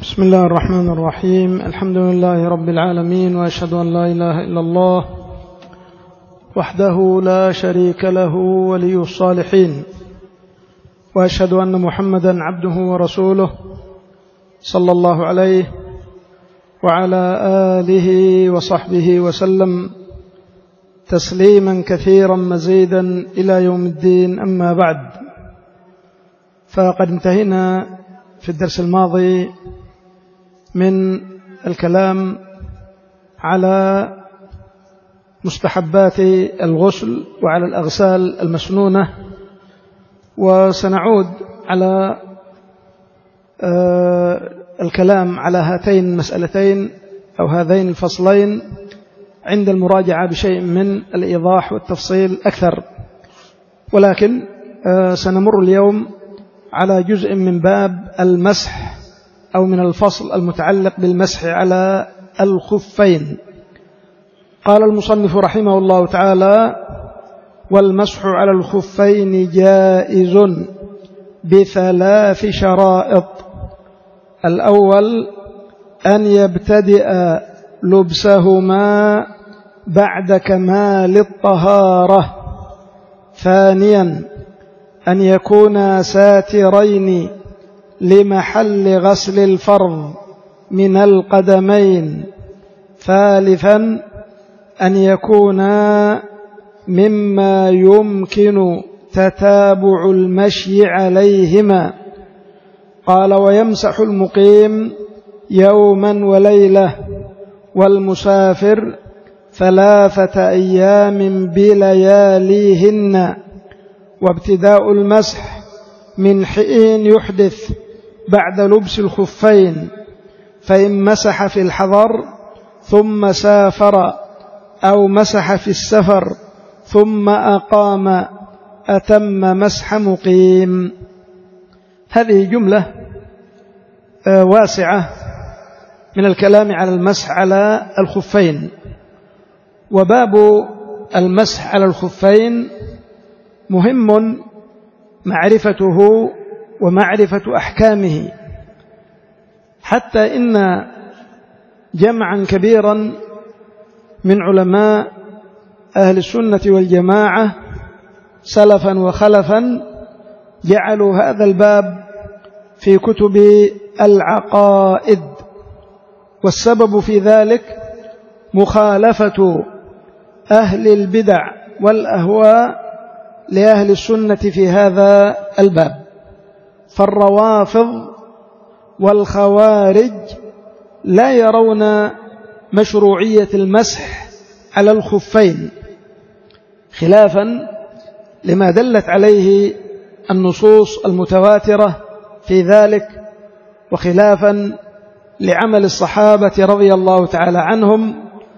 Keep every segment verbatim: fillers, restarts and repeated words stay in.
بسم الله الرحمن الرحيم. الحمد لله رب العالمين، وأشهد أن لا إله إلا الله وحده لا شريك له ولي الصالحين، وأشهد أن محمدا عبده ورسوله صلى الله عليه وعلى آله وصحبه وسلم تسليما كثيرا مزيدا إلى يوم الدين. أما بعد، فقد انتهينا في الدرس الماضي من الكلام على مستحبات الغسل وعلى الأغسال المسنونة، وسنعود على الكلام على هاتين المسألتين أو هذين الفصلين عند المراجعة بشيء من الإيضاح والتفصيل أكثر، ولكن سنمر اليوم على جزء من باب المسح أو من الفصل المتعلق بالمسح على الخفين. قال المصنف رحمه الله تعالى: والمسح على الخفين جائز بثلاث شرائط. الأول أن يبتدئ لبسهما بعد كمال الطهارة. ثانيا أن يكونا ساترين لمحل غسل الفرض من القدمين. ثالثا أن يكونا مما يمكن تتابع المشي عليهما. قال: ويمسح المقيم يوما وليلة، والمسافر ثلاثة أيام بلياليهن. وابتداء المسح من حين يحدث بعد لبس الخفين، فإن مسح في الحضر ثم سافر أو مسح في السفر ثم أقام أتم مسح مقيم. هذه جملة واسعة من الكلام على المسح على الخفين. وباب المسح على الخفين مهم معرفته ومعرفة أحكامه، حتى إن جمعا كبيرا من علماء أهل السنة والجماعة سلفا وخلفا جعلوا هذا الباب في كتب العقائد، والسبب في ذلك مخالفة أهل البدع والأهواء لأهل السنة في هذا الباب. فالروافض والخوارج لا يرون مشروعية المسح على الخفين، خلافا لما دلت عليه النصوص المتواترة في ذلك، وخلافا لعمل الصحابة رضي الله تعالى عنهم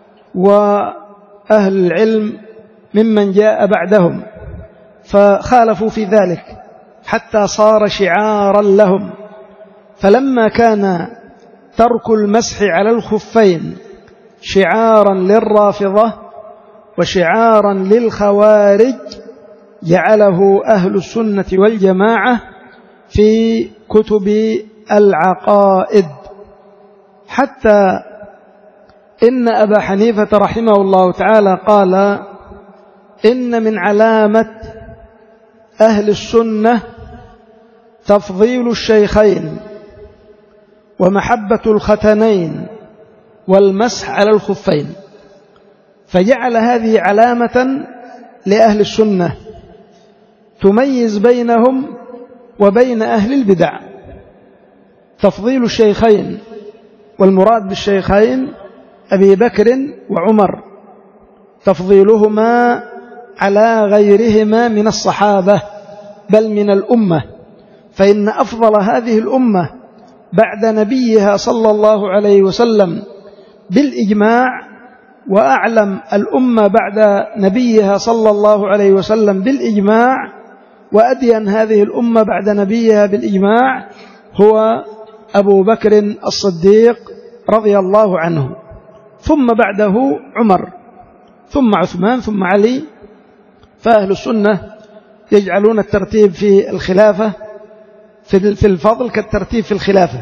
وأهل العلم ممن جاء بعدهم، فخالفوا في ذلك حتى صار شعارا لهم. فلما كان ترك المسح على الخفين شعارا للرافضة وشعارا للخوارج، جعله أهل السنة والجماعة في كتب العقائد، حتى إن أبا حنيفة رحمه الله تعالى قال: إن من علامة أهل السنة تفضيل الشيخين ومحبة الختنين والمسح على الخفين، فجعل هذه علامة لأهل السنة تميز بينهم وبين أهل البدع. تفضيل الشيخين، والمراد بالشيخين أبي بكر وعمر، تفضيلهما على غيرهما من الصحابة بل من الأمة، فإن أفضل هذه الأمة بعد نبيها صلى الله عليه وسلم بالإجماع، وأعلم الأمة بعد نبيها صلى الله عليه وسلم بالإجماع، وأدين هذه الأمة بعد نبيها بالإجماع هو أبو بكر الصديق رضي الله عنه، ثم بعده عمر، ثم عثمان، ثم علي. فأهل السنة يجعلون الترتيب في الخلافة في الفضل كالترتيب في الخلافة،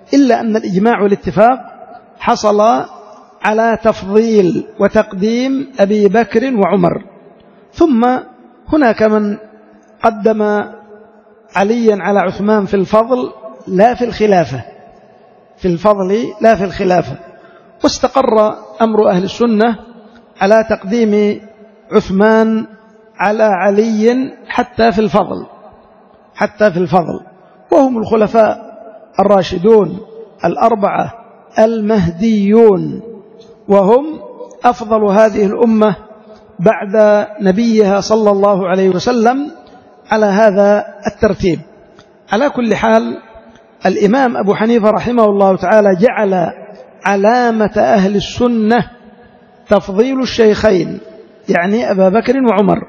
إلا أن الإجماع والاتفاق حصل على تفضيل وتقديم أبي بكر وعمر. ثم هناك من قدم عليا على عثمان في الفضل لا في الخلافة، في الفضل لا في الخلافة. واستقر أمر أهل السنة على تقديم عثمان على علي حتى في الفضل، حتى في الفضل، وهم الخلفاء الراشدون الأربعة المهديون، وهم أفضل هذه الأمة بعد نبيها صلى الله عليه وسلم على هذا الترتيب. على كل حال، الإمام أبو حنيفة رحمه الله تعالى جعل علامة أهل السنة تفضيل الشيخين، يعني أبا بكر وعمر،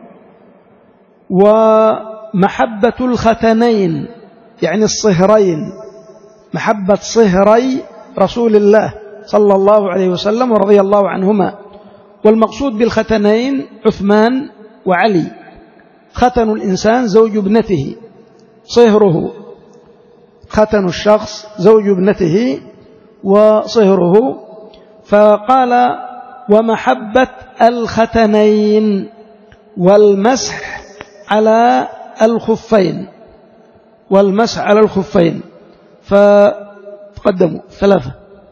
ومحبة الختنين، يعني الصهرين، محبة صهري رسول الله صلى الله عليه وسلم ورضي الله عنهما. والمقصود بالختنين عثمان وعلي. ختن الإنسان زوج ابنته، صهره، ختن الشخص زوج ابنته وصهره. فقال ومحبة الختنين والمسح على الخفين، والمسح على الخفين. فتقدموا ثلاثة.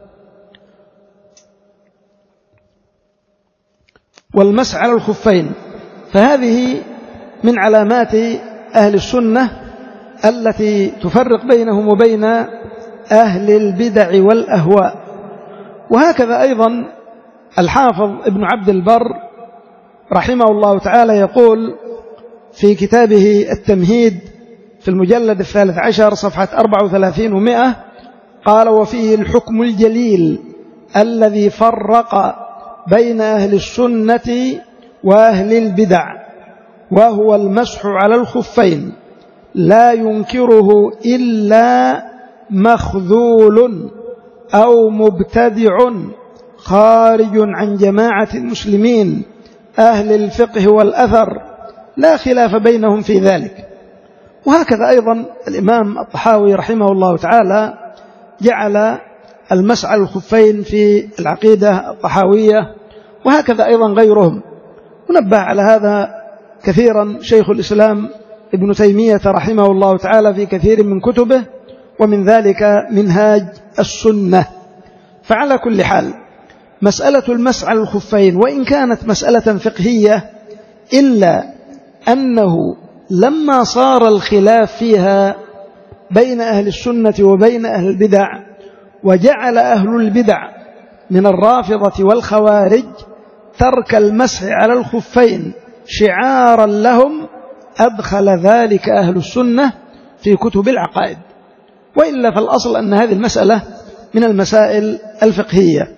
والمسح على الخفين، فهذه من علامات أهل السنة التي تفرق بينهم وبين أهل البدع والأهواء. وهكذا أيضا الحافظ ابن عبد البر رحمه الله تعالى يقول في كتابه التمهيد في المجلد الثالث عشر صفحة أربعة وثلاثين ومئة، قال وفيه الحكم الجليل الذي فرق بين أهل السنة وأهل البدع، وهو المسح على الخفين، لا ينكره إلا مخذول أو مبتدع خارج عن جماعة المسلمين أهل الفقه والأثر، لا خلاف بينهم في ذلك. وهكذا أيضا الإمام الطحاوي رحمه الله تعالى جعل المسح على الخفين في العقيدة الطحاوية، وهكذا أيضا غيرهم. ونبه على هذا كثيرا شيخ الإسلام ابن تيمية رحمه الله تعالى في كثير من كتبه، ومن ذلك منهاج السنة. فعلى كل حال، مسألة المسح على الخفين وإن كانت مسألة فقهية، إلا أنه لما صار الخلاف فيها بين أهل السنة وبين أهل البدع، وجعل أهل البدع من الرافضة والخوارج ترك المسح على الخفين شعارا لهم، أدخل ذلك أهل السنة في كتب العقائد. وإلا فالأصل أن هذه المسألة من المسائل الفقهية.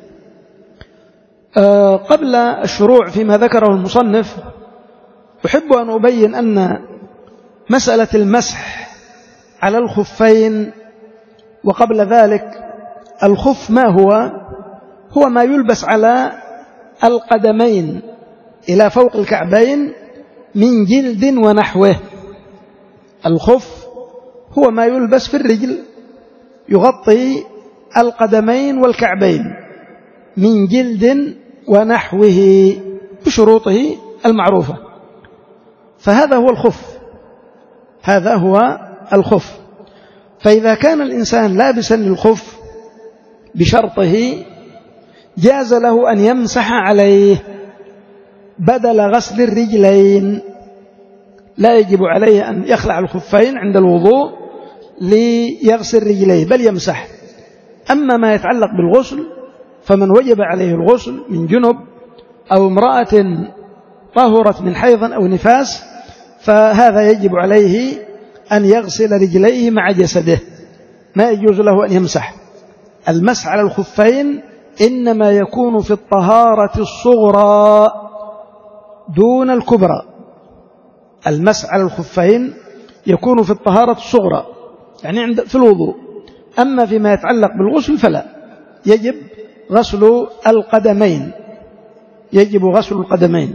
أه قبل الشروع فيما ذكره المصنف، أحب أن أبين أن مسألة المسح على الخفين، وقبل ذلك الخف ما هو؟ هو ما يلبس على القدمين إلى فوق الكعبين من جلد ونحوه. الخف هو ما يلبس في الرجل يغطي القدمين والكعبين من جلد ونحوه بشروطه المعروفة، فهذا هو الخف، هذا هو الخف. فإذا كان الإنسان لابسا للخف بشرطه، جاز له أن يمسح عليه بدل غسل الرجلين. لا يجب عليه أن يخلع الخفين عند الوضوء ليغسل رجليه، بل يمسح. أما ما يتعلق بالغسل، فمن وجب عليه الغسل من جنب أو امرأة طهرت من حيض أو نفاس، فهذا يجب عليه أن يغسل رجليه مع جسده، ما يجوز له أن يمسح. المسح على الخفين إنما يكون في الطهارة الصغرى دون الكبرى. المسح على الخفين يكون في الطهارة الصغرى، يعني عند في الوضوء. أما فيما يتعلق بالغسل فلا، يجب غسل القدمين، يجب غسل القدمين.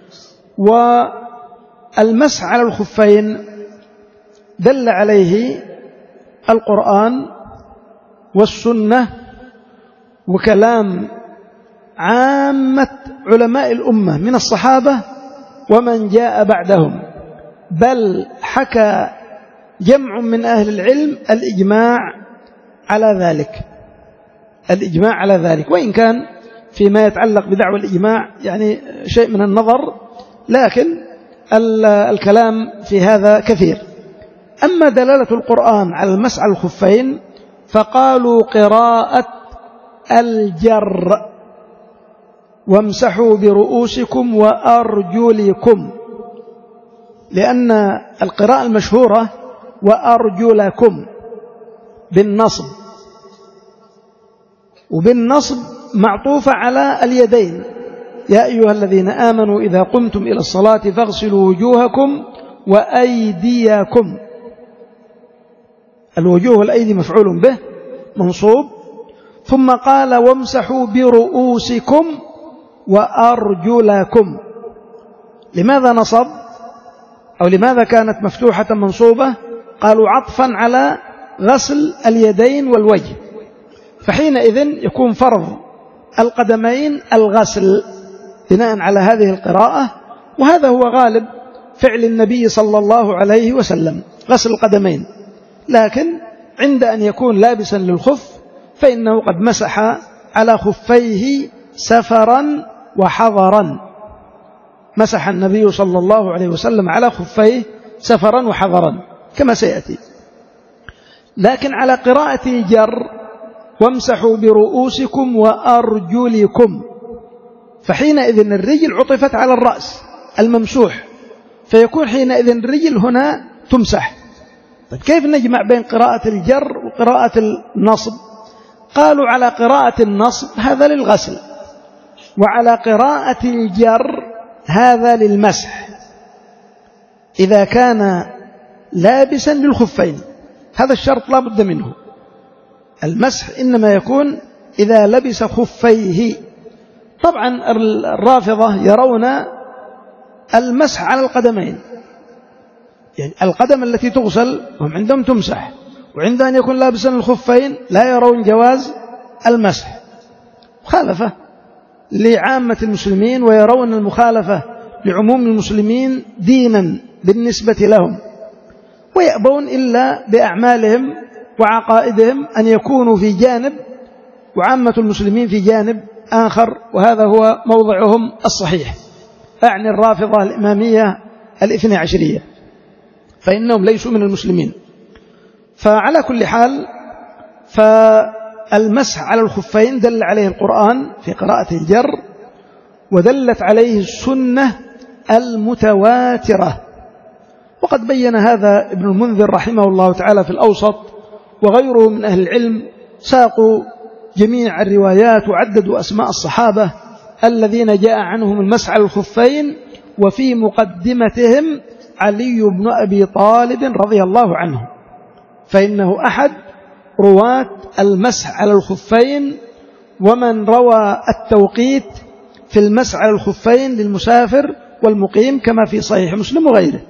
والمسح على الخفين دل عليه القرآن والسنة وكلام عامة علماء الأمة من الصحابة ومن جاء بعدهم، بل حكى جمع من أهل العلم الإجماع على ذلك الإجماع على ذلك وإن كان فيما يتعلق بدعوى الإجماع يعني شيء من النظر، لكن الكلام في هذا كثير. أما دلالة القرآن على المسح على الخفين فقالوا قراءة الجر وامسحوا برؤوسكم وأرجلكم، لأن القراءة المشهورة وأرجلكم بالنصب، وبالنصب معطوفة على اليدين، يا أيها الذين آمنوا إذا قمتم إلى الصلاة فاغسلوا وجوهكم وأيديكم. الوجوه والأيدي مفعول به منصوب، ثم قال وامسحوا برؤوسكم وأرجلكم. لماذا نصب أو لماذا كانت مفتوحة منصوبة؟ قالوا عطفا على غسل اليدين والوجه، فحينئذ يكون فرض القدمين الغسل بناء على هذه القراءة، وهذا هو غالب فعل النبي صلى الله عليه وسلم غسل القدمين. لكن عند أن يكون لابسا للخف فإنه قد مسح على خفيه سفرا وحضرا، مسح النبي صلى الله عليه وسلم على خفيه سفرا وحضرا كما سيأتي. لكن على قراءة الجر وامسحوا برؤوسكم وأرجلكم، فحينئذ الرجل عطفت على الرأس الممسوح، فيكون حينئذ الرجل هنا تمسح. طيب كيف نجمع بين قراءة الجر وقراءة النصب؟ قالوا على قراءة النصب هذا للغسل، وعلى قراءة الجر هذا للمسح إذا كان لابسا للخفين. هذا الشرط لا بد منه، المسح إنما يكون إذا لبس خفيه. طبعا الرافضة يرون المسح على القدمين، يعني القدم التي تغسل هم عندهم تمسح، وعند أن يكون لابسا الخفين لا يرون جواز المسح، مخالفة لعامة المسلمين، ويرون المخالفة لعموم المسلمين دينا بالنسبة لهم، ويأبون إلا بأعمالهم وعقائدهم أن يكونوا في جانب وعامة المسلمين في جانب آخر، وهذا هو موضعهم الصحيح، أعني الرافضة الإمامية الاثنى عشرية، فإنهم ليسوا من المسلمين. فعلى كل حال فالمسح على الخفين دل عليه القرآن في قراءة الجر، ودلت عليه السنة المتواترة، وقد بين هذا ابن المنذر رحمه الله تعالى في الأوسط، وغيره من أهل العلم ساقوا جميع الروايات وعددوا أسماء الصحابة الذين جاء عنهم المسح على الخفين، وفي مقدمتهم علي بن أبي طالب رضي الله عنه، فإنه أحد رواة المسح على الخفين، ومن روى التوقيت في المسح على الخفين للمسافر والمقيم كما في صحيح مسلم وغيره.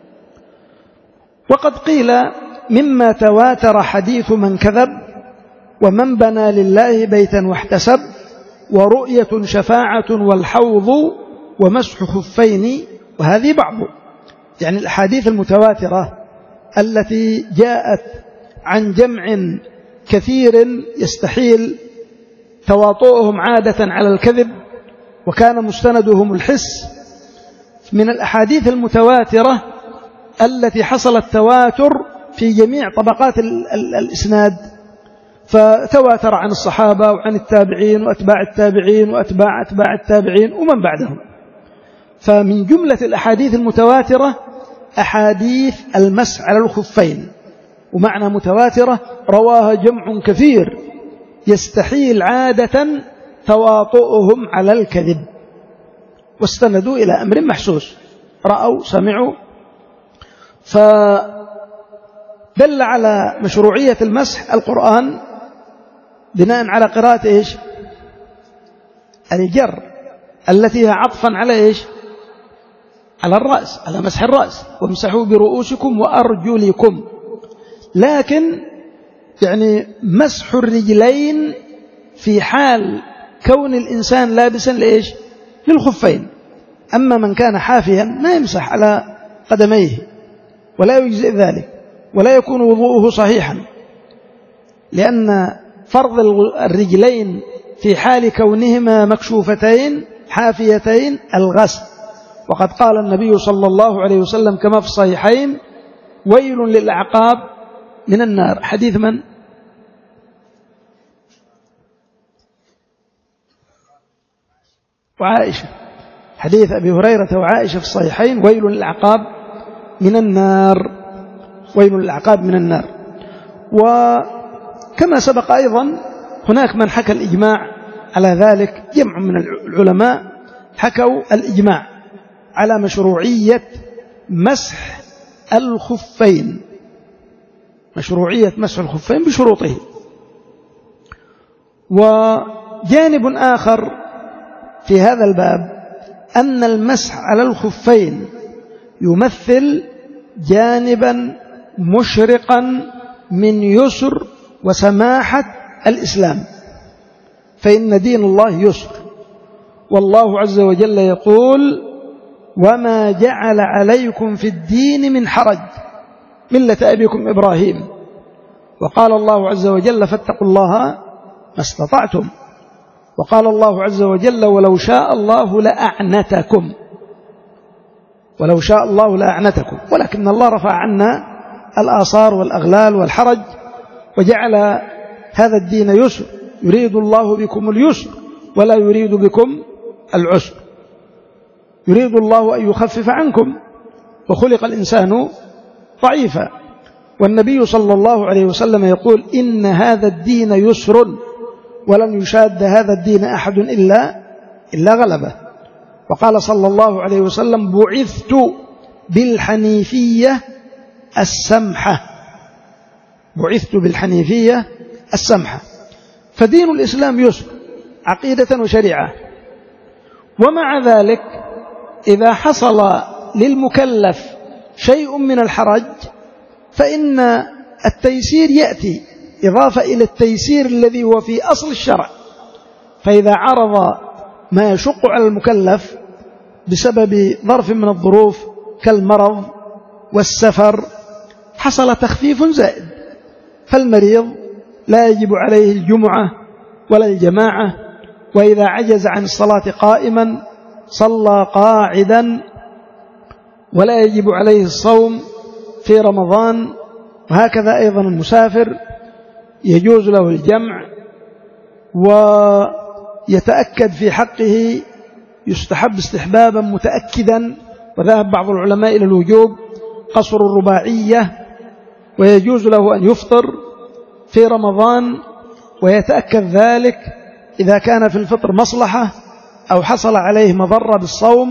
وقد قيل مما تواتر حديث من كذب، ومن بنى لله بيتا واحتسب، ورؤية شفاعة والحوض، ومسح خفين، وهذه بعض يعني الأحاديث المتواترة التي جاءت عن جمع كثير يستحيل تواطؤهم عادة على الكذب، وكان مستندهم الحس، من الأحاديث المتواترة التي حصل التواتر في جميع طبقات الإسناد، فتواتر عن الصحابة وعن التابعين وأتباع التابعين وأتباع أتباع التابعين ومن بعدهم. فمن جملة الأحاديث المتواترة أحاديث المسح على الخفين، ومعنى متواترة رواها جمع كثير يستحيل عادة تواطؤهم على الكذب، واستندوا إلى أمر محسوس، رأوا سمعوا. فدل على مشروعية المسح القرآن بناء على قراءة إيش؟ الجر التي هي عطفا على إيش؟ على الرأس، على مسح الرأس، وامسحوا برؤوسكم وأرجلكم. لكن يعني مسح الرجلين في حال كون الإنسان لابسا لإيش؟ للخفين. أما من كان حافيا ما يمسح على قدميه ولا يجزئ ذلك ولا يكون وضوءه صحيحا، لأن فرض الرجلين في حال كونهما مكشوفتين حافيتين الغسل. وقد قال النبي صلى الله عليه وسلم كما في الصحيحين: ويل للأعقاب من النار. حديث من؟ وعائشة. حديث أبي هريرة وعائشة في الصحيحين: ويل للأعقاب من النار، ويل للأعقاب من النار. وكما سبق أيضا هناك من حكى الإجماع على ذلك، جمع من العلماء حكوا الإجماع على مشروعية مسح الخفين، مشروعية مسح الخفين بشروطه. وجانب آخر في هذا الباب أن المسح على الخفين يمثل جانبا مشرقا من يسر وسماحة الإسلام، فإن دين الله يسر، والله عز وجل يقول: وما جعل عليكم في الدين من حرج ملة أبيكم إبراهيم. وقال الله عز وجل: فاتقوا الله ما استطعتم. وقال الله عز وجل: ولو شاء الله لأعنتكم، ولو شاء الله لأعنتكم، ولكن الله رفع عنا الآثار والأغلال والحرج وجعل هذا الدين يسر، يريد الله بكم اليسر ولا يريد بكم العسر، يريد الله أن يخفف عنكم، وخلق الإنسان ضعيفا. والنبي صلى الله عليه وسلم يقول: إن هذا الدين يسر ولن يشاد هذا الدين أحد إلا إلا غلبه. وقال صلى الله عليه وسلم: بعثت بالحنيفية السمحة، بعثت بالحنيفية السمحة. فدين الإسلام يسر عقيدة وشريعة. ومع ذلك إذا حصل للمكلف شيء من الحرج فإن التيسير يأتي إضافة إلى التيسير الذي هو في أصل الشرع. فإذا عرض ما يشق على المكلف بسبب ظرف من الظروف كالمرض والسفر حصل تخفيف زائد، فالمريض لا يجب عليه الجمعة ولا الجماعة، وإذا عجز عن الصلاة قائما صلى قاعدا، ولا يجب عليه الصوم في رمضان. وهكذا أيضا المسافر يجوز له الجمع، ويتأكد في حقه، يستحب استحبابا متأكدا، وذهب بعض العلماء إلى الوجوب قصر الرباعية، ويجوز له أن يفطر في رمضان، ويتأكد ذلك إذا كان في الفطر مصلحة أو حصل عليه مضرة بالصوم.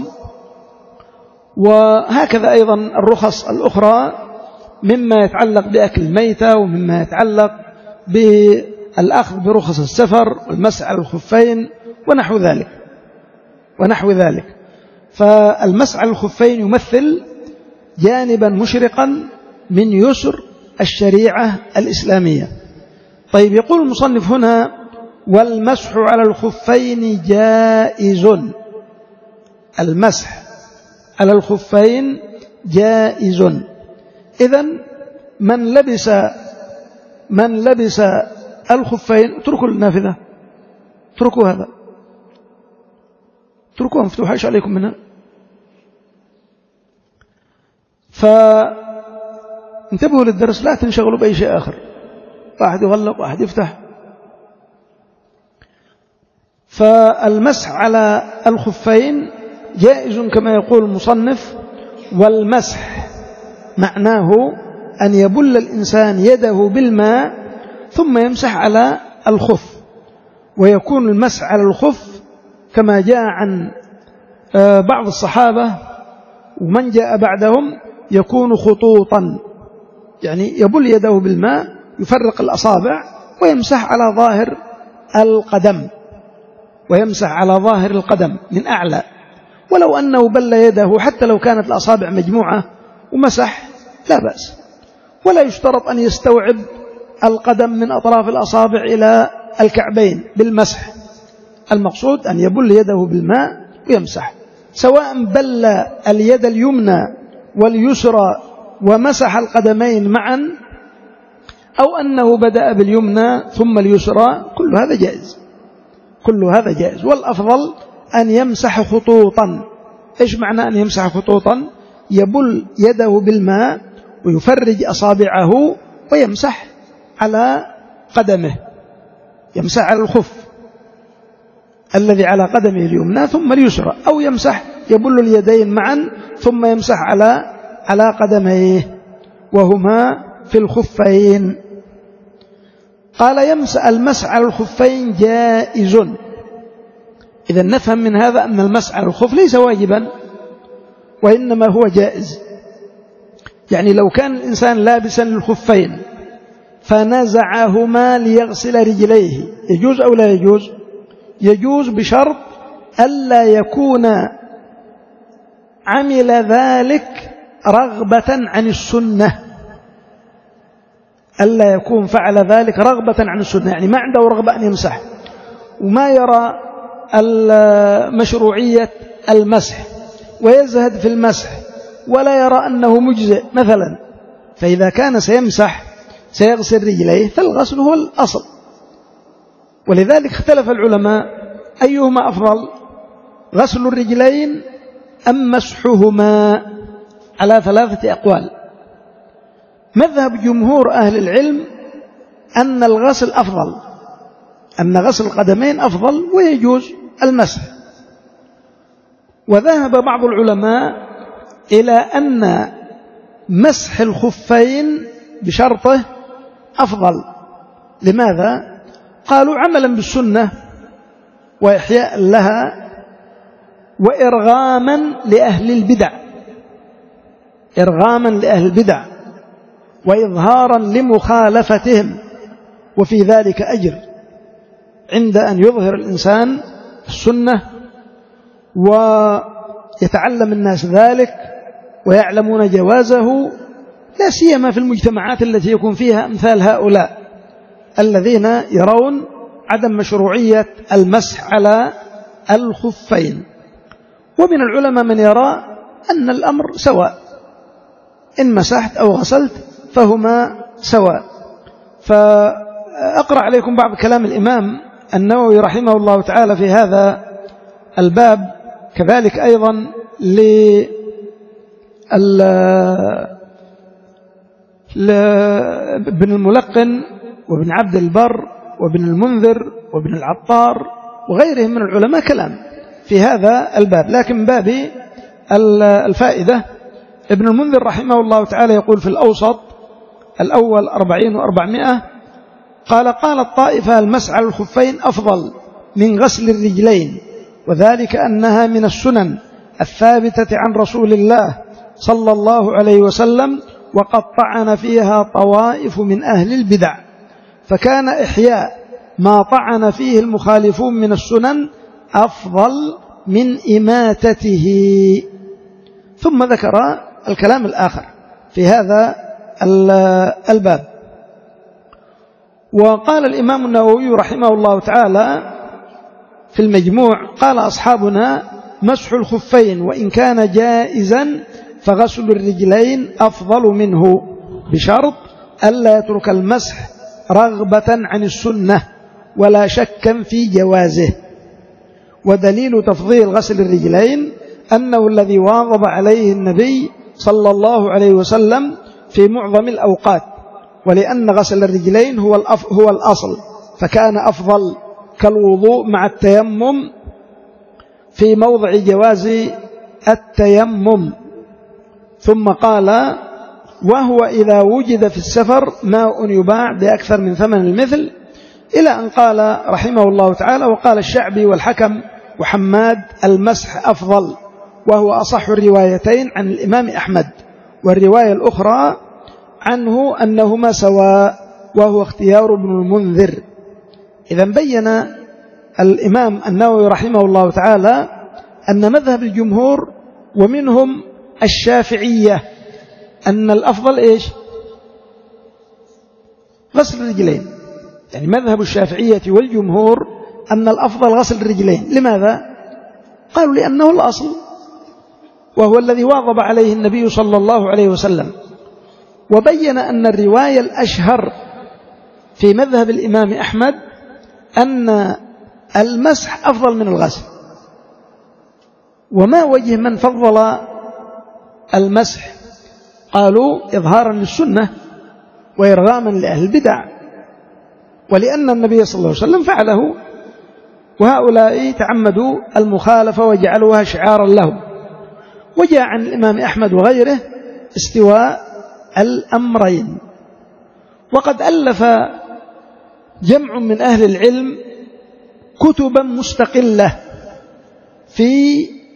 وهكذا أيضا الرخص الأخرى مما يتعلق بأكل الميتة، ومما يتعلق بالأخذ برخص السفر والمسح على الخفين ونحو ذلك ونحو ذلك. فالمسح على الخفين يمثل جانبا مشرقا من يسر الشريعة الإسلامية. طيب، يقول المصنف هنا: والمسح على الخفين جائز. المسح على الخفين جائز. إذن من لبس من لبس الخفين، اتركوا النافذة، اتركوا هذا، اتركوها مفتوحة، ايش عليكم منها؟ فانتبهوا للدرس، لا تنشغلوا بأي شيء آخر، واحد يغلق واحد يفتح. فالمسح على الخفين جائز كما يقول المصنف. والمسح معناه أن يبل الإنسان يده بالماء ثم يمسح على الخف، ويكون المسح على الخف كما جاء عن بعض الصحابة ومن جاء بعدهم يكون خطوطا، يعني يبل يده بالماء، يفرق الأصابع ويمسح على ظاهر القدم، ويمسح على ظاهر القدم من أعلى. ولو أنه بل يده حتى لو كانت الأصابع مجموعة ومسح لا بأس، ولا يشترط أن يستوعب القدم من أطراف الأصابع إلى الكعبين بالمسح، المقصود أن يبل يده بالماء ويمسح، سواء بل اليد اليمنى واليسرى ومسح القدمين معا، أو أنه بدأ باليمنى ثم اليسرى، كل هذا جائز، كل هذا جائز. والأفضل أن يمسح خطوطا. إيش معنى أن يمسح خطوطا؟ يبل يده بالماء ويفرج أصابعه ويمسح على قدمه، يمسح على الخف الذي على قدمه اليمنى ثم اليسرى، أو يمسح يبل اليدين معا ثم يمسح على على قدميه وهما في الخفين. قال يمسح المسح على الخفين جائز. إذا نفهم من هذا أن المسح على الخف ليس واجبا وإنما هو جائز. يعني لو كان الإنسان لابسا للخفين فنزعهما ليغسل رجليه يجوز أو لا يجوز؟ يجوز بشرط ألا يكون عمل ذلك رغبة عن السنة، ألا يكون فعل ذلك رغبة عن السنة، يعني ما عنده رغبة أن يمسح وما يرى مشروعية المسح ويزهد في المسح ولا يرى أنه مجزئ مثلا، فإذا كان سيمسح سيغسل رجليه فالغسل هو الأصل. ولذلك اختلف العلماء أيهما أفضل، غسل الرجلين أم مسحهما، على ثلاثة أقوال. مذهب جمهور أهل العلم أن الغسل أفضل، أن غسل القدمين أفضل ويجوز المسح. وذهب بعض العلماء إلى أن مسح الخفين بشرطه أفضل. لماذا؟ قالوا عملا بالسنة وإحياء لها وإرغاما لأهل البدع، إرغاما لأهل البدع وإظهارا لمخالفتهم، وفي ذلك أجر عند أن يظهر الإنسان السنة ويتعلم الناس ذلك ويعلمون جوازه، لا سيما في المجتمعات التي يكون فيها أمثال هؤلاء الذين يرون عدم مشروعية المسح على الخفين. ومن العلماء من يرى أن الأمر سواء، إن مسحت أو غسلت فهما سواء. فأقرأ عليكم بعض كلام الإمام النووي رحمه الله تعالى في هذا الباب، كذلك أيضا لابن الملقن وابن عبد البر وابن المنذر وابن العطار وغيرهم من العلماء كلام في هذا الباب. لكن باب الفائدة، ابن المنذر رحمه الله تعالى يقول في الأوسط الأول أربعين وأربعمائة، قال قال الطائفة المسح على الخفين أفضل من غسل الرجلين، وذلك أنها من السنن الثابتة عن رسول الله صلى الله عليه وسلم، وقد طعن فيها طوائف من أهل البدع، فكان إحياء ما طعن فيه المخالفون من السنن أفضل من إماتته. ثم ذكر الكلام الآخر في هذا الباب. وقال الإمام النووي رحمه الله تعالى في المجموع، قال أصحابنا مسح الخفين وإن كان جائزا فغسل الرجلين أفضل منه، بشرط ألا يترك المسح رغبة عن السنة ولا شكا في جوازه. ودليل تفضيل غسل الرجلين أنه الذي واظب عليه النبي صلى الله عليه وسلم في معظم الأوقات، ولأن غسل الرجلين هو هو الأصل فكان أفضل، كالوضوء مع التيمم في موضع جواز التيمم. ثم قال وهو إذا وجد في السفر ماء يباع بأكثر من ثمن المثل، إلى أن قال رحمه الله تعالى وقال الشعبي والحكم وحماد المسح أفضل، وهو أصح الروايتين عن الإمام أحمد، والرواية الأخرى عنه أنهما سواء، وهو اختيار ابن المنذر. إذا بين الإمام النووي رحمه الله تعالى أن مذهب الجمهور ومنهم الشافعية أن الأفضل إيش؟ غسل الرجلين، يعني مذهب الشافعية والجمهور أن الأفضل غسل الرجلين. لماذا؟ قالوا لأنه الأصل، وهو الذي واظب عليه النبي صلى الله عليه وسلم. وبين أن الرواية الأشهر في مذهب الإمام أحمد أن المسح أفضل من الغسل. وما وجه من فضل المسح؟ قالوا إظهارا للسنة وإرغاما لأهل البدع، ولأن النبي صلى الله عليه وسلم فعله، وهؤلاء تعمدوا المخالفة وجعلوها شعارا لهم. وجاء عن الإمام أحمد وغيره استواء الأمرين. وقد ألف جمع من أهل العلم كتبا مستقلة في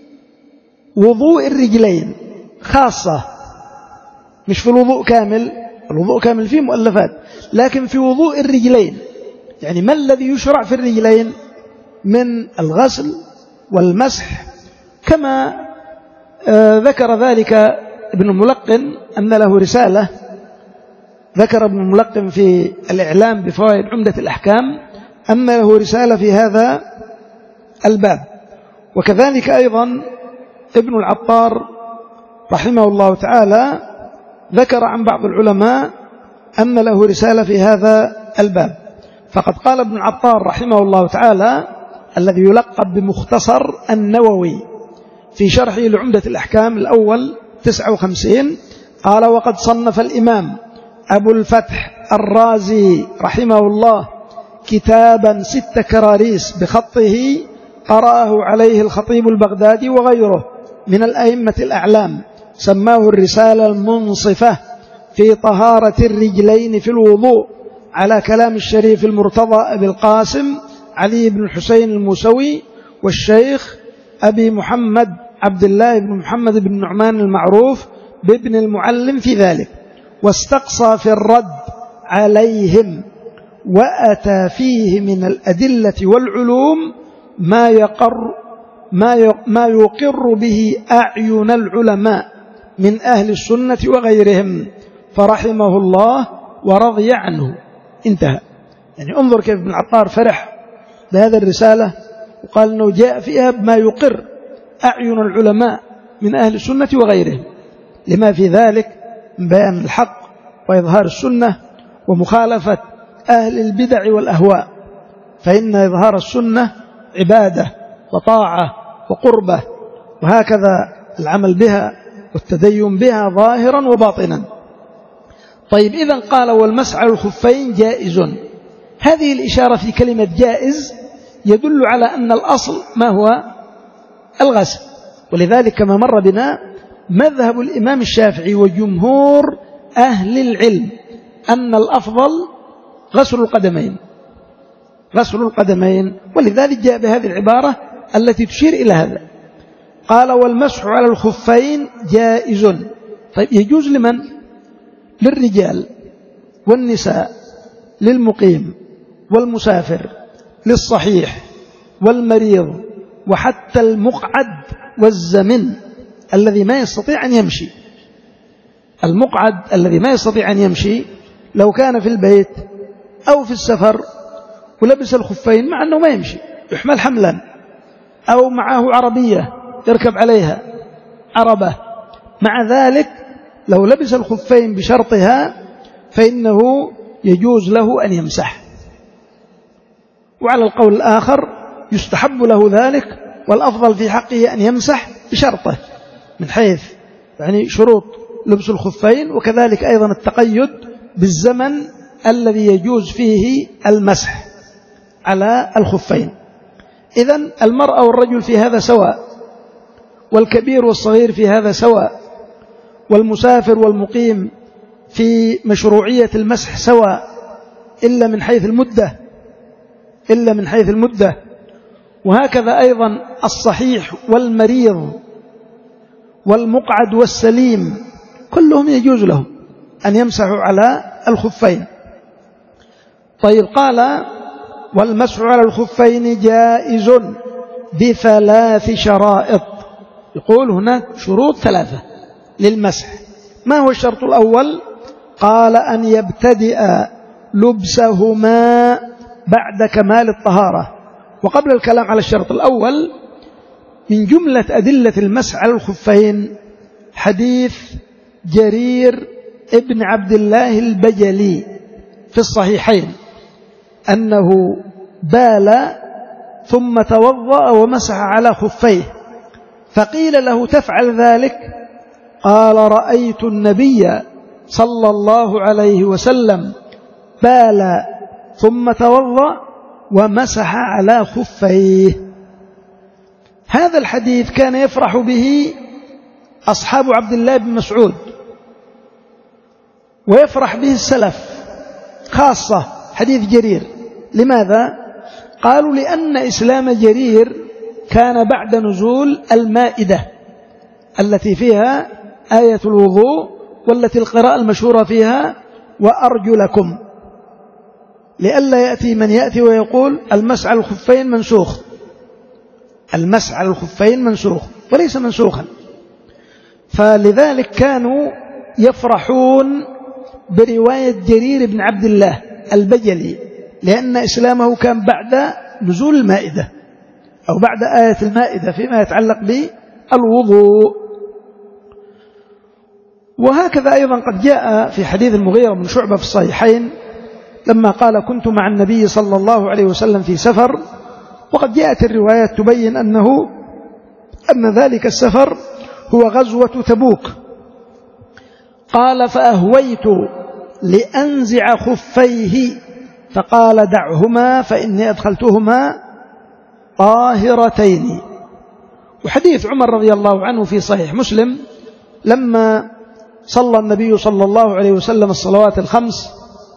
وضوء الرجلين خاصة، مش في الوضوء كامل، الوضوء كامل فيه مؤلفات، لكن في وضوء الرجلين، يعني ما الذي يشرع في الرجلين من الغسل والمسح، كما ذكر ذلك ابن الملقن أن له رسالة. ذكر ابن الملقن في الإعلام بفوائد عمدة الأحكام أن له رسالة في هذا الباب. وكذلك أيضا ابن العطار رحمه الله تعالى ذكر عن بعض العلماء أن له رسالة في هذا الباب. فقد قال ابن العطار رحمه الله تعالى الذي يلقب بمختصر النووي في شرحه لعمدة الأحكام الأول تسعة وخمسين، قال: وقد صنف الإمام أبو الفتح الرازي رحمه الله كتابا ست كراريس بخطه قرأه عليه الخطيب البغدادي وغيره من الأئمة الأعلام، سماه الرسالة المنصفة في طهارة الرجلين في الوضوء على كلام الشريف المرتضى أبي القاسم علي بن الحسين الموسوي والشيخ أبي محمد عبد الله بن محمد بن نعمان المعروف بابن المعلم في ذلك، واستقصى في الرد عليهم، وأتى فيه من الأدلة والعلوم ما يقر ما يقر به أعين العلماء من أهل السنة وغيرهم، فرحمه الله ورضي عنه. انتهى. يعني انظر كيف ابن العطار فرح بهذه الرسالة، وقال أنه جاء فيها بما يقر أعين العلماء من أهل السنة وغيرهم، لما في ذلك من بيان الحق وإظهار السنة ومخالفة أهل البدع والأهواء، فإن إظهار السنة عبادة وطاعة وقربة، وهكذا العمل بها والتدين بها ظاهرا وباطنا. طيب، إذن قال: والمسح على الخفين جائز. هذه الإشارة في كلمة جائز يدل على أن الأصل ما هو الغسل، ولذلك كما مر بنا مذهب الإمام الشافعي وجمهور أهل العلم أن الأفضل غسل القدمين، غسل القدمين، ولذلك جاء بهذه العبارة التي تشير إلى هذا. قال: والمسح على الخفين جائز. طيب، يجوز لمن؟ للرجال والنساء، للمقيم والمسافر، للصحيح والمريض، وحتى المقعد والزمن الذي ما يستطيع أن يمشي. المقعد الذي ما يستطيع أن يمشي لو كان في البيت أو في السفر ولبس الخفين، مع أنه ما يمشي، يحمل حملا، أو معه عربية يركب عليها عربة، مع ذلك لو لبس الخفين بشرطها فإنه يجوز له أن يمسح. وعلى القول الآخر يستحب له ذلك، والأفضل في حقه أن يمسح بشرطه، من حيث يعني شروط لبس الخفين، وكذلك أيضا التقيد بالزمن الذي يجوز فيه المسح على الخفين. إذن المرأة والرجل في هذا سواء، والكبير والصغير في هذا سواء، والمسافر والمقيم في مشروعية المسح سواء، إلا من حيث المدة، إلا من حيث المدة. وهكذا أيضا الصحيح والمريض والمقعد والسليم كلهم يجوز لهم أن يمسحوا على الخفين. طيب، قال: والمسح على الخفين جائز بثلاث شرائط. يقول هناك شروط ثلاثة للمسح. ما هو الشرط الأول؟ قال: أن يبتدئ لبسهما بعد كمال الطهارة. وقبل الكلام على الشرط الأول، من جملة أدلة المسح على الخفين حديث جرير ابن عبد الله البجلي في الصحيحين أنه بال ثم توضأ ومسح على خفيه، فقيل له تفعل ذلك؟ قال رأيت النبي صلى الله عليه وسلم بال ثم توضأ ومسح على خفيه. هذا الحديث كان يفرح به أصحاب عبد الله بن مسعود، ويفرح به السلف خاصة حديث جرير. لماذا؟ قالوا لأن إسلام جرير كان بعد نزول المائدة التي فيها آية الوضوء، والتي القراءة المشهورة فيها وأرجلكم، لئلا يأتي من يأتي ويقول المسح على الخفين منسوخ. المسح على الخفين منسوخ وليس منسوخا. فلذلك كانوا يفرحون برواية جرير بن عبد الله البجلي، لأن إسلامه كان بعد نزول المائدة أو بعد آية المائدة فيما يتعلق بالوضوء. وهكذا أيضا قد جاء في حديث المغيرة بن شعبة في الصحيحين لما قال كنت مع النبي صلى الله عليه وسلم في سفر، وقد جاءت الروايات تبين أنه أن ذلك السفر هو غزوة تبوك. قال فأهويت لأنزع خفيه فقال دعهما فإني أدخلتهما طاهرتين. وحديث عمر رضي الله عنه في صحيح مسلم لما صلى النبي صلى الله عليه وسلم الصلوات الخمس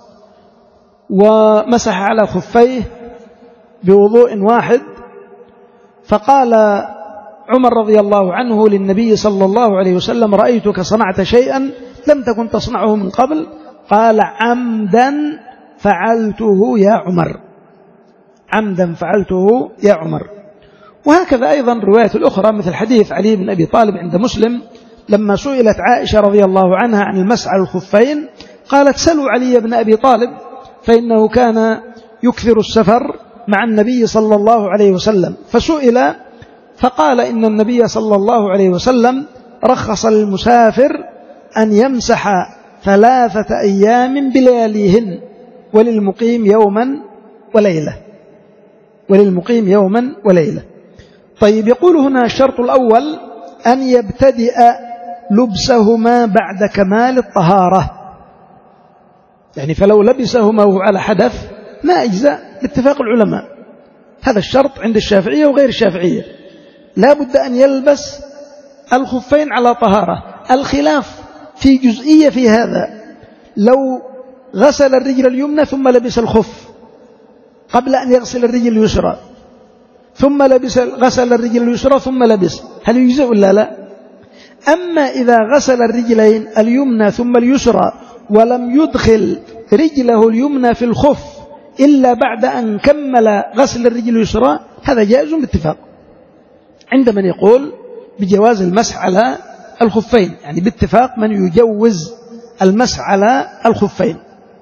ومسح على خفيه بوضوء واحد، فقال عمر رضي الله عنه للنبي صلى الله عليه وسلم رأيتك صنعت شيئا لم تكن تصنعه من قبل. قال عمدا فعلته يا عمر، عمدا فعلته يا عمر. وهكذا أيضا الرواية الأخرى مثل حديث علي بن أبي طالب عند مسلم لما سئلت عائشة رضي الله عنها عن المسح على الخفين قالت سلوا علي بن أبي طالب فإنه كان يكثر السفر مع النبي صلى الله عليه وسلم. فسئل فقال إن النبي صلى الله عليه وسلم رخص للمسافر أن يمسح ثلاثة أيام بلياليهن وللمقيم يوما وليلة، وللمقيم يوما وليلة. طيب، يقول هنا الشرط الأول أن يبتدئ لبسهما بعد كمال الطهارة، يعني فلو لبسهما وهو على حدث ما أجزأ باتفاق العلماء. هذا الشرط عند الشافعية وغير الشافعية، لا بد أن يلبس الخفين على طهارة. الخلاف في جزئية في هذا، لو غسل الرجل اليمنى ثم لبس الخف قبل أن يغسل الرجل اليسرى ثم لبس غسل الرجل اليسرى ثم لبس، هل يجزئ ولا لا؟ أما إذا غسل الرجلين اليمنى ثم اليسرى ولم يدخل رجله اليمنى في الخف إلا بعد أن كمل غسل الرجل اليسرى، هذا جائز باتفاق عند من يقول بجواز المسح على الخفين، يعني باتفاق من يجوز المسح على الخفين.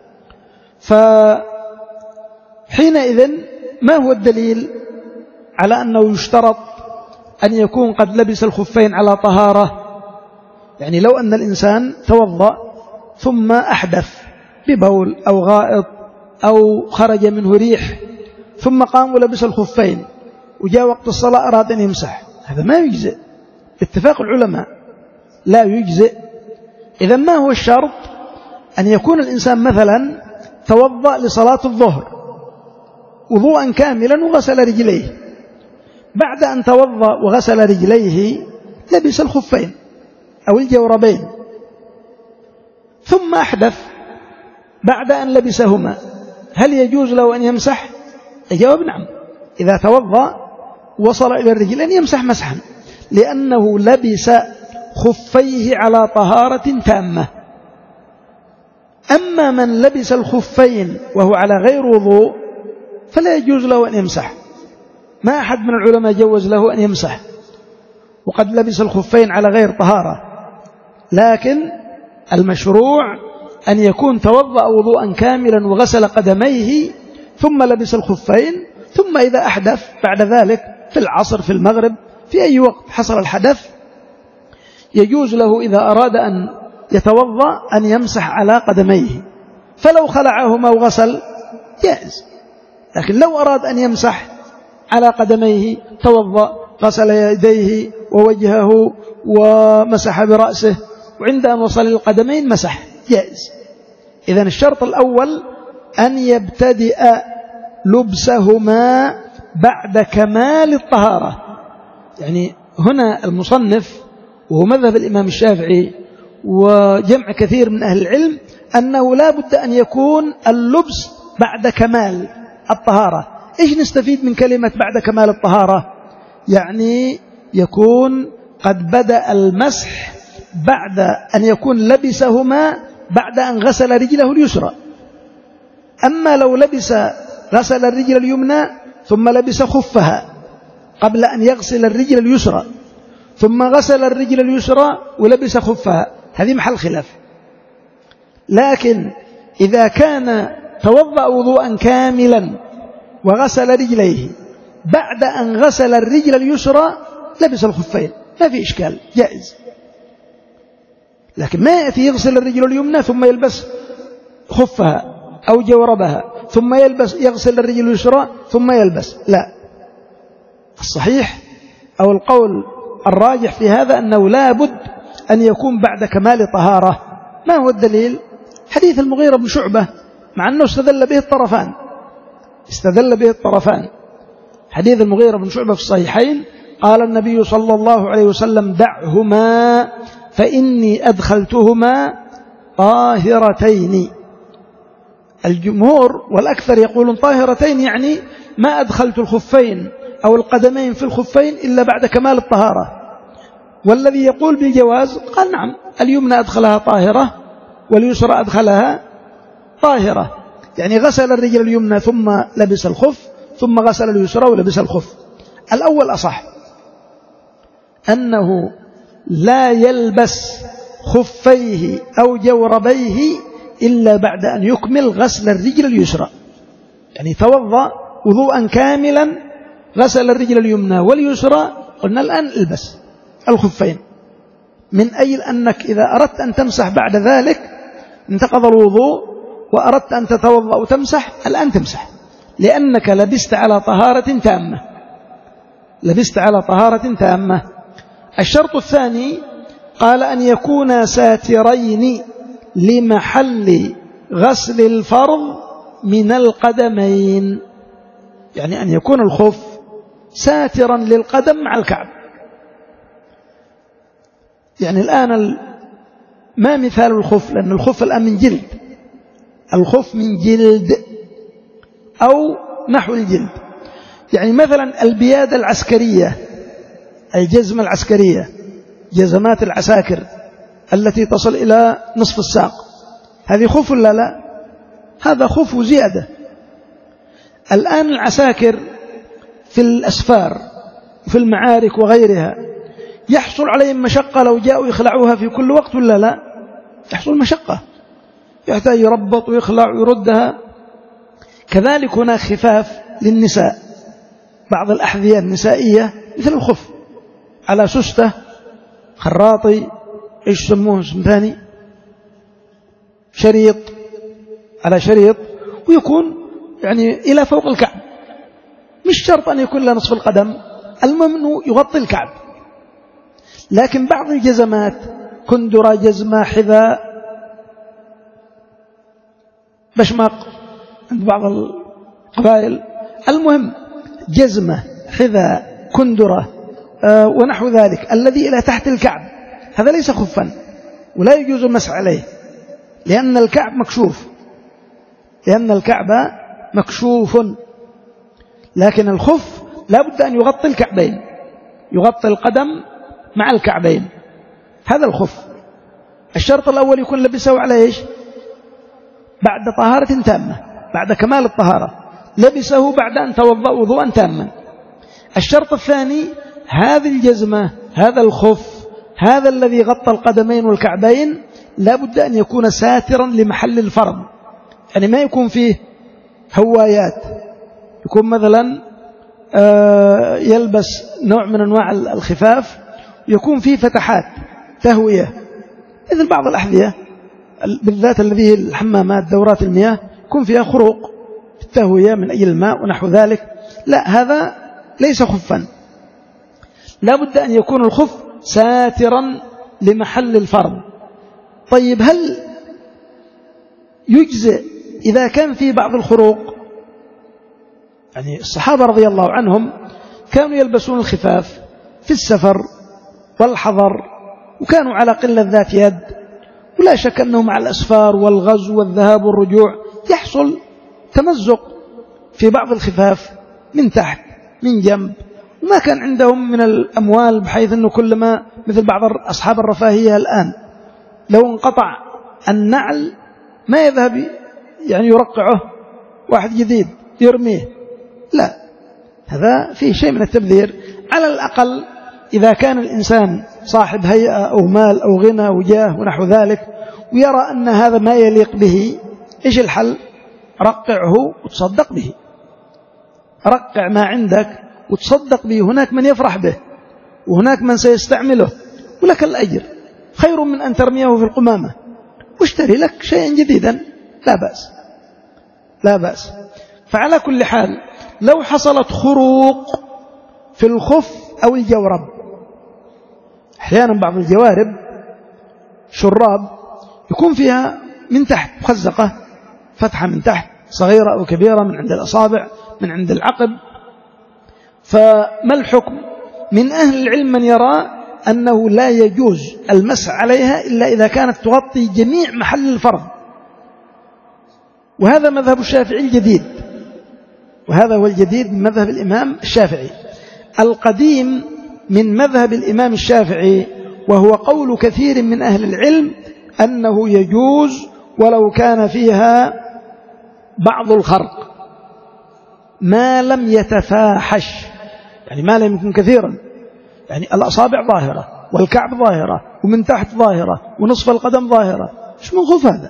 فحينئذ ما هو الدليل على أنه يشترط أن يكون قد لبس الخفين على طهارة؟ يعني لو أن الإنسان توضأ ثم أحدث ببول أو غائط أو خرج منه ريح ثم قام ولبس الخفين وجاء وقت الصلاة أراد أن يمسح، هذا ما يجزئ باتفاق العلماء، لا يجزئ. إذا ما هو الشرط؟ أن يكون الإنسان مثلا توضأ لصلاة الظهر وضوءا كاملا وغسل رجليه، بعد أن توضأ وغسل رجليه لبس الخفين أو الجوربين ثم أحدث بعد أن لبسهما، هل يجوز له أن يمسح؟ الجواب نعم، إذا توضأ وصل إلى الرجلين يمسح مسحا، لأنه لبس خفيه على طهارة تامة. أما من لبس الخفين وهو على غير وضوء فلا يجوز له أن يمسح، ما أحد من العلماء جوز له أن يمسح وقد لبس الخفين على غير طهارة، لكن المشروع أن يكون توضأ وضوءا كاملا وغسل قدميه ثم لبس الخفين، ثم إذا أحدث بعد ذلك في العصر في المغرب في أي وقت حصل الحدث يجوز له إذا أراد أن يتوضأ أن يمسح على قدميه، فلو خلعهما وغسل جائز. لكن لو أراد أن يمسح على قدميه توضأ، غسل يديه ووجهه ومسح برأسه، وعند أن وصل القدمين مسح جائز. إذن الشرط الأول أن يبتدئ لبسهما بعد كمال الطهارة. يعني هنا المصنف وهو مذهب الإمام الشافعي وجمع كثير من أهل العلم أنه لا بد أن يكون اللبس بعد كمال الطهارة. إيش نستفيد من كلمة بعد كمال الطهارة؟ يعني يكون قد بدأ المسح بعد أن يكون لبسهما بعد أن غسل رجله اليسرى. أما لو لبس غسل الرجل اليمنى ثم لبس خفها قبل أن يغسل الرجل اليسرى ثم غسل الرجل اليسرى ولبس خفها، هذه محل خلاف. لكن إذا كان توضأ وضوءا كاملا وغسل رجليه بعد أن غسل الرجل اليسرى لبس الخفين ما في إشكال، جائز. لكن ما يأتي يغسل الرجل اليمنى ثم يلبس خفها أو جوربها ثم يلبس يغسل الرجل اليسرى ثم يلبس، لا. الصحيح أو القول الراجح في هذا أنه لا بد أن يكون بعد كمال طهارة. ما هو الدليل؟ حديث المغيرة بن شعبة، مع أنه استدل به الطرفان استدل به الطرفان حديث المغيرة بن شعبة في الصحيحين قال النبي صلى الله عليه وسلم دعهما فإني أدخلتهما طاهرتين. الجمهور والأكثر يقولون طاهرتين، يعني ما أدخلت الخفين أو القدمين في الخفين إلا بعد كمال الطهارة. والذي يقول بالجواز قال نعم، اليمنى أدخلها طاهرة واليسرى أدخلها طاهرة، يعني غسل الرجل اليمنى ثم لبس الخف ثم غسل اليسرى ولبس الخف. الأول أصح، أنه لا يلبس خفيه أو جوربيه إلا بعد أن يكمل غسل الرجل اليسرى. يعني توضأ وضوءا كاملا غسل الرجل اليمنى واليسرى، قلنا الآن البس الخفين، من أجل أنك إذا أردت أن تمسح بعد ذلك انتقض الوضوء وأردت أن تتوضأ وتمسح، الآن تمسح لأنك لبست على طهارة تامة لبست على طهارة تامة. الشرط الثاني قال أن يكونا ساترين لمحل غسل الفرض من القدمين، يعني أن يكون الخف ساترا للقدم مع الكعب. يعني الآن ما مثال الخف، لأن الخف الآن من جلد، الخف من جلد أو نحو الجلد. يعني مثلا البيادة العسكرية، الجزمة العسكرية، جزمات العساكر التي تصل إلى نصف الساق، هذه خف ولا لا؟ هذا خف زيادة. الآن العساكر في الأسفار وفي المعارك وغيرها يحصل عليهم مشقة لو جاءوا يخلعوها في كل وقت ولا لا؟ يحصل مشقة، يحتاج يربط ويخلع ويردها. كذلك هناك خفاف للنساء، بعض الأحذية النسائية مثل الخف على سستة خراطي، إيش سموه اسم ثاني، شريط، على شريط، ويكون يعني إلى فوق الكعب، مش شرط أن يكون له نصف القدم، المهم أنه يغطي الكعب. لكن بعض الجزمات كندرة، جزمة، حذاء، بشماق عند بعض القبائل، المهم جزمة، حذاء، كندرة آه ونحو ذلك الذي إلى تحت الكعب، هذا ليس خفا ولا يجوز المسح عليه، لأن الكعب مكشوف لأن الكعب مكشوف. لكن الخف لا بد أن يغطي الكعبين، يغطي القدم مع الكعبين، هذا الخف. الشرط الأول يكون لبسه على إيش؟ بعد طهارة تامة، بعد كمال الطهارة، لبسه بعد أن توضأ وضوءا تاما. الشرط الثاني هذه الجزمة، هذا الخف، هذا الذي غطى القدمين والكعبين لا بد أن يكون ساترا لمحل الفرض، يعني ما يكون فيه هوايات، يكون مثلا يلبس نوع من أنواع الخفاف يكون فيه فتحات تهوية مثل بعض الأحذية بالذات الذي هي الحمامات دورات المياه يكون فيها خروق التهوية من أي الماء ونحو ذلك. لا، هذا ليس خفا، لا بد أن يكون الخف ساترا لمحل الفرض. طيب هل يجزئ إذا كان في بعض الخروق؟ يعني الصحابة رضي الله عنهم كانوا يلبسون الخفاف في السفر والحضر، وكانوا على قلة ذات يد، ولا شك أنه مع الأسفار والغزو والذهاب والرجوع يحصل تمزق في بعض الخفاف من تحت من جنب، وما كان عندهم من الأموال بحيث أنه كل ما مثل بعض أصحاب الرفاهية الآن لو انقطع النعل ما يذهب يعني يرقعه واحد جديد يرميه، لا، هذا فيه شيء من التبذير. على الأقل إذا كان الإنسان صاحب هيئة أو مال أو غنى وجاه ونحو ذلك ويرى أن هذا ما يليق به، إيش الحل؟ رقعه وتصدق به، رقع ما عندك وتصدق به، هناك من يفرح به وهناك من سيستعمله ولك الأجر، خير من أن ترميه في القمامة، واشتري لك شيئا جديدا، لا بأس لا بأس. فعلى كل حال لو حصلت خروق في الخف أو الجورب، أحيانا بعض الجوارب شراب يكون فيها من تحت مخزقة فتحة من تحت صغيرة أو كبيرة من عند الأصابع من عند العقب، فما الحكم؟ من أهل العلم من يرى أنه لا يجوز المسح عليها إلا إذا كانت تغطي جميع محل الفرض، وهذا مذهب الشافعي الجديد، وهذا هو الجديد من مذهب الإمام الشافعي. القديم من مذهب الإمام الشافعي وهو قول كثير من أهل العلم أنه يجوز ولو كان فيها بعض الخرق ما لم يتفاحش، يعني ما لم يكن كثيرا، يعني الأصابع ظاهرة والكعب ظاهرة ومن تحت ظاهرة ونصف القدم ظاهرة، مش من خف هذا.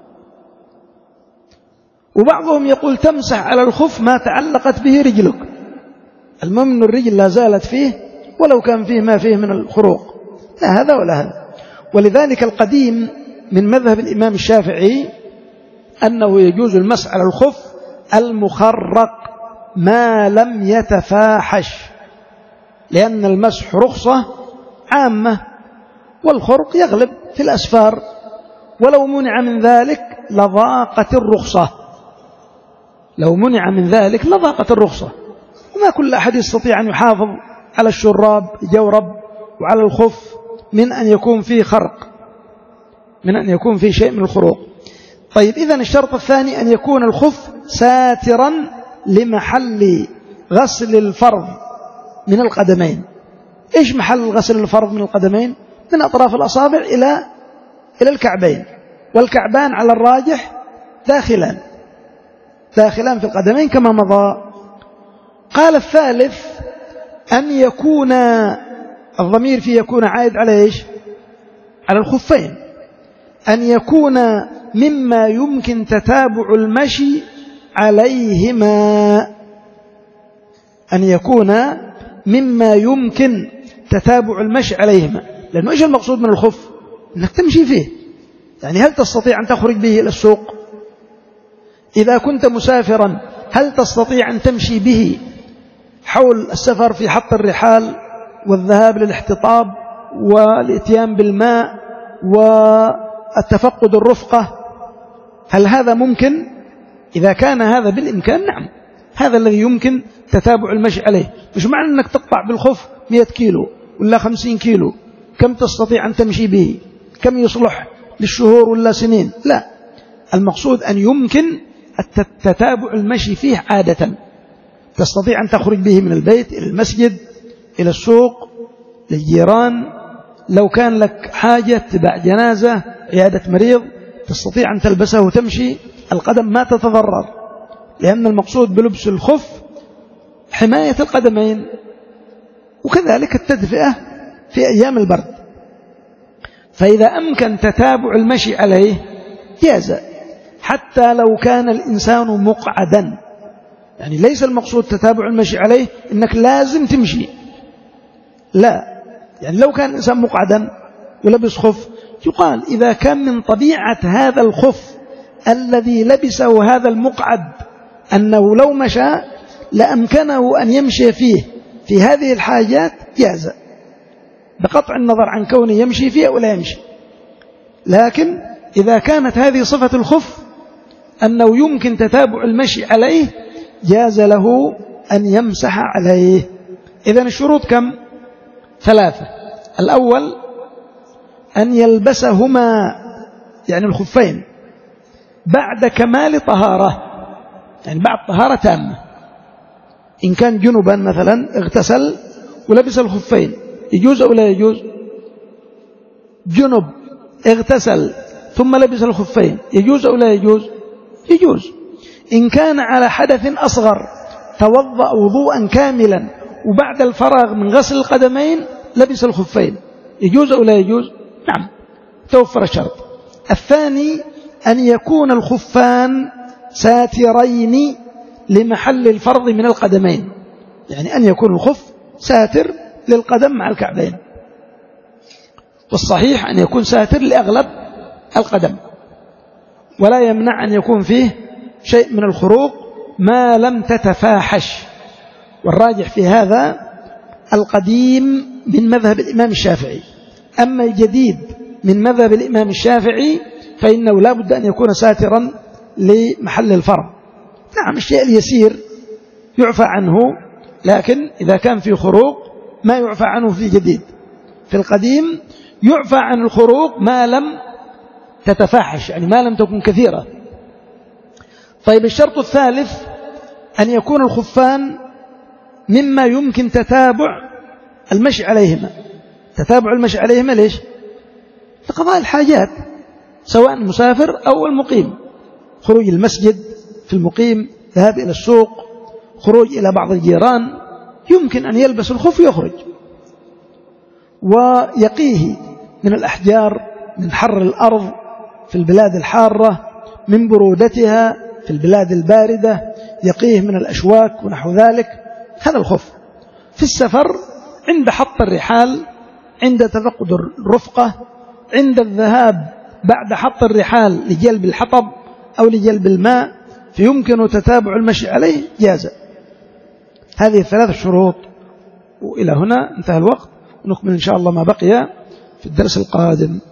وبعضهم يقول تمسح على الخف ما تعلقت به رجلك، المهم أن الرجل لا زالت فيه ولو كان فيه ما فيه من الخروق، لا هذا ولا هذا. ولذلك القديم من مذهب الإمام الشافعي أنه يجوز المسح على الخف المخرق ما لم يتفاحش، لأن المسح رخصة عامة والخرق يغلب في الأسفار، ولو منع من ذلك لضاقت الرخصة، لو منع من ذلك لضاقت الرخصة، وما كل أحد يستطيع أن يحافظ على الشراب جورب وعلى الخف من أن يكون فيه خرق، من أن يكون فيه شيء من الخروق. طيب إذن الشرط الثاني أن يكون الخف ساترا لمحل غسل الفرض من القدمين. إيش محل غسل الفرض من القدمين؟ من أطراف الأصابع إلى إلى الكعبين، والكعبان على الراجح داخلان داخلان في القدمين كما مضى. قال الثالث أن يكون الضمير فيه يكون عائد على إيش؟ على الخفين، أن يكون مما يمكن تتابع المشي عليهما، أن يكون مما يمكن تتابع المشي عليهما، لأنه إيش المقصود من الخف؟ أنك تمشي فيه، يعني هل تستطيع أن تخرج به إلى السوق؟ إذا كنت مسافرا هل تستطيع أن تمشي به حول السفر في حط الرحال والذهاب للاحتطاب والاتيان بالماء والتفقد الرفقة؟ هل هذا ممكن؟ إذا كان هذا بالإمكان نعم، هذا الذي يمكن تتابع المشي عليه. مش معنى أنك تقطع بالخف مئة كيلو ولا خمسين كيلو، كم تستطيع أن تمشي به؟ كم يصلح للشهور ولا سنين؟ لا، المقصود أن يمكن تتابع المشي فيه عادة، تستطيع أن تخرج به من البيت إلى المسجد إلى السوق للجيران، لو كان لك حاجة تبع جنازة عيادة مريض تستطيع أن تلبسه وتمشي، القدم ما تتضرر، لأن المقصود بلبس الخف حماية القدمين، وكذلك التدفئة في أيام البرد، فإذا أمكن تتابع المشي عليه جاز، حتى لو كان الإنسان مقعدا. يعني ليس المقصود تتابع المشي عليه إنك لازم تمشي، لا، يعني لو كان الإنسان مقعدا ولبس خف يقال إذا كان من طبيعة هذا الخف الذي لبسه هذا المقعد أنه لو مشى لأمكنه أن يمشي فيه في هذه الحاجات جاز، بقطع النظر عن كونه يمشي فيه ولا يمشي. لكن إذا كانت هذه صفة الخف أنه يمكن تتابع المشي عليه جاز له أن يمسح عليه. إذن الشروط كم؟ ثلاثة. الأول أن يلبسهما يعني الخفين بعد كمال طهارة، يعني بعد طهارة تامة. إن كان جنبا مثلا اغتسل ولبس الخفين يجوز أو لا يجوز؟ جنب اغتسل ثم لبس الخفين يجوز أو لا يجوز؟ يجوز. إن كان على حدث أصغر توضأ وضوءا كاملا وبعد الفراغ من غسل القدمين لبس الخفين يجوز أو لا يجوز؟ نعم، توفر الشرط. الثاني أن يكون الخفان ساترين لمحل الفرض من القدمين، يعني أن يكون الخف ساتر للقدم مع الكعبين، والصحيح أن يكون ساتر لأغلب القدم، ولا يمنع أن يكون فيه شيء من الخروق ما لم تتفاحش. والراجح في هذا القديم من مذهب الإمام الشافعي. أما الجديد من مذهب الإمام الشافعي فإنه لا بد أن يكون ساترا لمحل الفرض. نعم، الشيء اليسير يعفى عنه، لكن إذا كان في خروق ما يعفى عنه في جديد. في القديم يعفى عن الخروق ما لم تتفاحش، يعني ما لم تكن كثيرة. طيب، الشرط الثالث أن يكون الخفان مما يمكن تتابع المشي عليهما. تتابع المشي عليهما ليش؟ لقضاء الحاجات، سواء المسافر أو المقيم، خروج المسجد في المقيم، ذهاب إلى السوق، خروج إلى بعض الجيران، يمكن أن يلبس الخف ويخرج ويقيه من الأحجار، من حر الأرض في البلاد الحارة، من برودتها في البلاد الباردة، يقيه من الأشواك ونحو ذلك. هذا الخف في السفر، عند حط الرحال، عند تفقد الرفقة، عند الذهاب بعد حط الرحال لجلب الحطب أو لجلب الماء، فيمكن تتابع المشي عليه جاز. هذه الثلاث شروط. وإلى هنا انتهى الوقت، ونكمل إن شاء الله ما بقي في الدرس القادم.